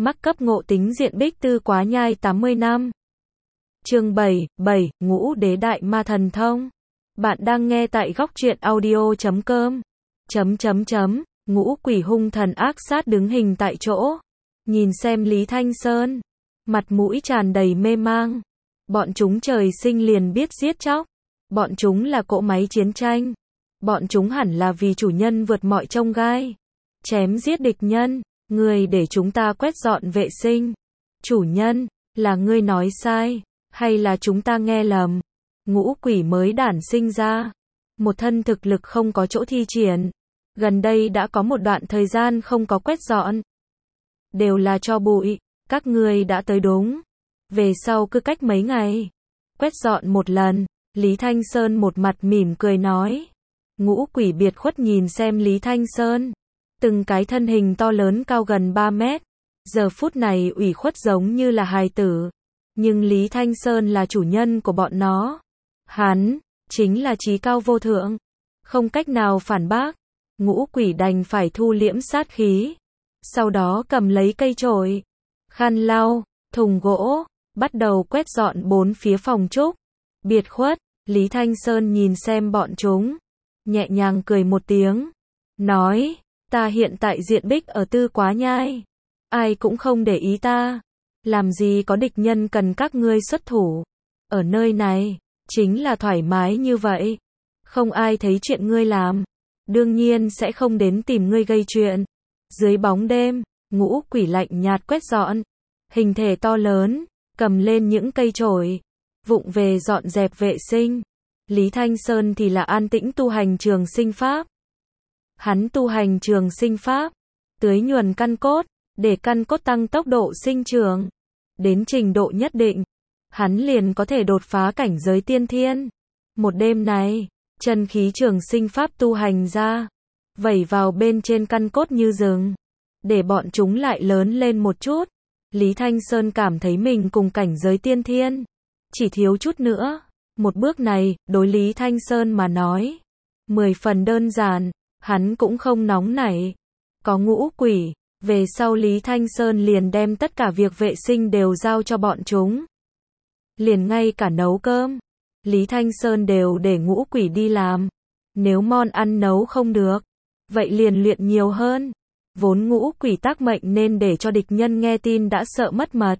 Mắc cấp ngộ tính diện bích tư quá nhai 80 năm. Chương 7, Ngũ Đế Đại Ma Thần Thông. Bạn đang nghe tại góc truyện audio.com. Ngũ quỷ hung thần ác sát đứng hình tại chỗ. Nhìn xem Lý Thanh Sơn. Mặt mũi tràn đầy mê mang. Bọn chúng trời sinh liền biết giết chóc. Bọn chúng là cỗ máy chiến tranh. Bọn chúng hẳn là vì chủ nhân vượt mọi chông gai. Chém giết địch nhân. Người để chúng ta quét dọn vệ sinh. Chủ nhân, là ngươi nói sai, hay là chúng ta nghe lầm? Ngũ quỷ mới đản sinh ra. Một thân thực lực không có chỗ thi triển. Gần đây đã có một đoạn thời gian không có quét dọn. Đều là tro bụi, các ngươi đã tới đúng. Về sau cứ cách mấy ngày. Quét dọn một lần, Lý Thanh Sơn một mặt mỉm cười nói. Ngũ quỷ biệt khuất nhìn xem Lý Thanh Sơn. Từng cái thân hình to lớn cao gần 3 mét. Giờ phút này ủy khuất giống như là hài tử. Nhưng Lý Thanh Sơn là chủ nhân của bọn nó. Hắn, chính là trí cao vô thượng. Không cách nào phản bác. Ngũ quỷ đành phải thu liễm sát khí. Sau đó cầm lấy cây chổi, khăn lau, thùng gỗ, bắt đầu quét dọn bốn phía phòng trúc. Biệt khuất, Lý Thanh Sơn nhìn xem bọn chúng. Nhẹ nhàng cười một tiếng. Nói, ta hiện tại diện bích ở Tư Quá Nhai. Ai cũng không để ý ta. Làm gì có địch nhân cần các ngươi xuất thủ. Ở nơi này, chính là thoải mái như vậy. Không ai thấy chuyện ngươi làm. Đương nhiên sẽ không đến tìm ngươi gây chuyện. Dưới bóng đêm, ngũ quỷ lạnh nhạt quét dọn. Hình thể to lớn, cầm lên những cây chổi. Vụng về dọn dẹp vệ sinh. Lý Thanh Sơn thì là an tĩnh tu hành trường sinh pháp. Hắn tu hành trường sinh pháp, tưới nhuần căn cốt, để căn cốt tăng tốc độ sinh trưởng. Đến trình độ nhất định, hắn liền có thể đột phá cảnh giới tiên thiên. Một đêm này, chân khí trường sinh pháp tu hành ra, vẩy vào bên trên căn cốt như rừng, để bọn chúng lại lớn lên một chút. Lý Thanh Sơn cảm thấy mình cùng cảnh giới tiên thiên, chỉ thiếu chút nữa. Một bước này, đối Lý Thanh Sơn mà nói, 10 phần đơn giản. Hắn cũng không nóng nảy. Có ngũ quỷ, về sau Lý Thanh Sơn liền đem tất cả việc vệ sinh đều giao cho bọn chúng. Liền ngay cả nấu cơm, Lý Thanh Sơn đều để ngũ quỷ đi làm. Nếu món ăn nấu không được, vậy liền luyện nhiều hơn. Vốn ngũ quỷ tác mệnh nên để cho địch nhân nghe tin đã sợ mất mật.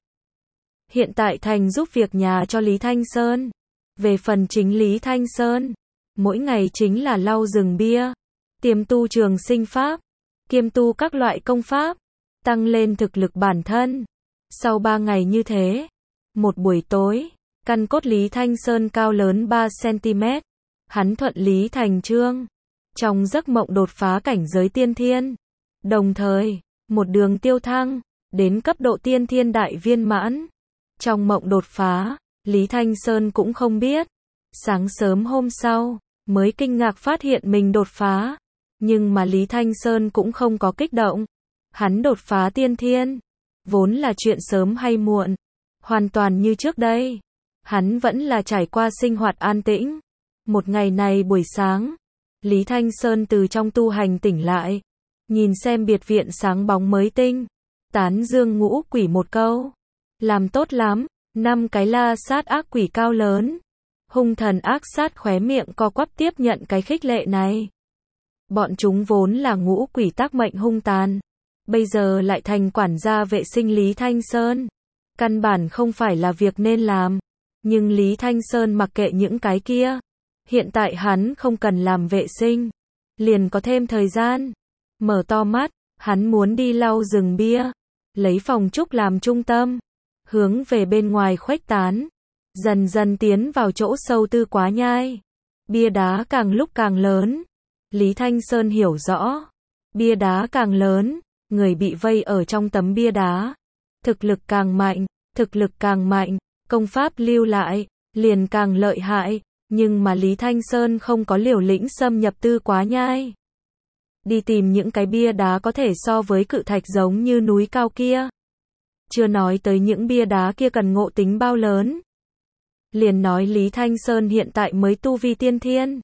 Hiện tại thành giúp việc nhà cho Lý Thanh Sơn. Về phần chính Lý Thanh Sơn, mỗi ngày chính là lau rừng bia. Tiềm tu trường sinh pháp, kiêm tu các loại công pháp, tăng lên thực lực bản thân. Sau 3 ngày như thế, một buổi tối, căn cốt Lý Thanh Sơn cao lớn 3 cm. Hắn thuận lý thành chương. Trong giấc mộng đột phá cảnh giới tiên thiên. Đồng thời, một đường tiêu thăng, đến cấp độ tiên thiên đại viên mãn. Trong mộng đột phá, Lý Thanh Sơn cũng không biết. Sáng sớm hôm sau, mới kinh ngạc phát hiện mình đột phá. Nhưng mà Lý Thanh Sơn cũng không có kích động. Hắn đột phá tiên thiên, vốn là chuyện sớm hay muộn. Hoàn toàn như trước đây. Hắn vẫn là trải qua sinh hoạt an tĩnh. Một ngày này buổi sáng, Lý Thanh Sơn từ trong tu hành tỉnh lại. Nhìn xem biệt viện sáng bóng mới tinh. Tán dương ngũ quỷ một câu. Làm tốt lắm. 5 cái la sát ác quỷ cao lớn. Hung thần ác sát khóe miệng co quắp tiếp nhận cái khích lệ này. Bọn chúng vốn là ngũ quỷ tác mệnh hung tàn. Bây giờ lại thành quản gia vệ sinh Lý Thanh Sơn. Căn bản không phải là việc nên làm. Nhưng Lý Thanh Sơn mặc kệ những cái kia. Hiện tại hắn không cần làm vệ sinh. Liền có thêm thời gian. Mở to mắt, hắn muốn đi lau rừng bia. Lấy phòng trúc làm trung tâm. Hướng về bên ngoài khuếch tán. Dần dần tiến vào chỗ sâu Tư Quá Nhai. Bia đá càng lúc càng lớn. Lý Thanh Sơn hiểu rõ, bia đá càng lớn, người bị vây ở trong tấm bia đá. Thực lực càng mạnh, công pháp lưu lại, liền càng lợi hại. Nhưng mà Lý Thanh Sơn không có liều lĩnh xâm nhập Tư Quá Nhai. Đi tìm những cái bia đá có thể so với cự thạch giống như núi cao kia. Chưa nói tới những bia đá kia cần ngộ tính bao lớn. Liền nói Lý Thanh Sơn hiện tại mới tu vi tiên thiên.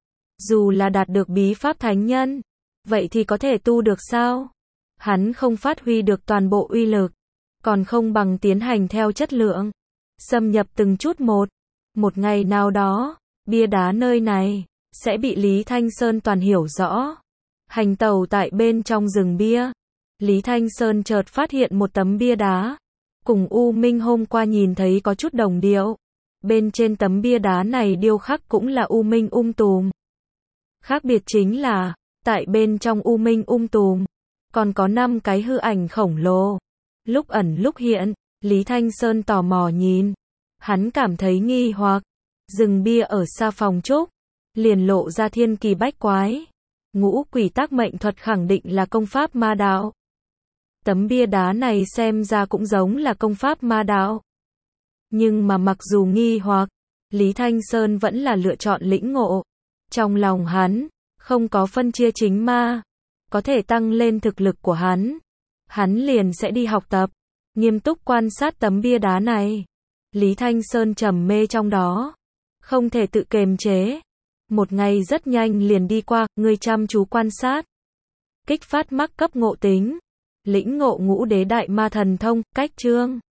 Dù là đạt được bí pháp thánh nhân, vậy thì có thể tu được sao? Hắn không phát huy được toàn bộ uy lực. còn không bằng tiến hành theo chất lượng, xâm nhập từng chút một. Một ngày nào đó, bia đá nơi này sẽ bị Lý Thanh Sơn toàn hiểu rõ. Hành tẩu tại bên trong rừng bia, Lý Thanh Sơn chợt phát hiện một tấm bia đá, cùng U Minh hôm qua nhìn thấy có chút đồng điệu. Bên trên tấm bia đá này điêu khắc cũng là U Minh Tùm. Khác biệt chính là, tại bên trong U Minh Tùm, còn có 5 cái hư ảnh khổng lồ. Lúc ẩn lúc hiện, Lý Thanh Sơn tò mò nhìn. Hắn cảm thấy nghi hoặc. Rừng bia ở xa phòng trúc, liền lộ ra thiên kỳ bách quái. Ngũ quỷ tác mệnh thuật khẳng định là công pháp ma đạo. Tấm bia đá này xem ra cũng giống là công pháp ma đạo. Nhưng mà mặc dù nghi hoặc, Lý Thanh Sơn vẫn là lựa chọn lĩnh ngộ. Trong lòng hắn, không có phân chia chính ma, có thể tăng lên thực lực của hắn. Hắn liền sẽ đi học tập, nghiêm túc quan sát tấm bia đá này. Lý Thanh Sơn trầm mê trong đó, không thể tự kiềm chế. Một ngày rất nhanh liền đi qua, người chăm chú quan sát, kích phát mắc cấp ngộ tính, lĩnh ngộ ngũ đế đại ma thần thông, cách chương.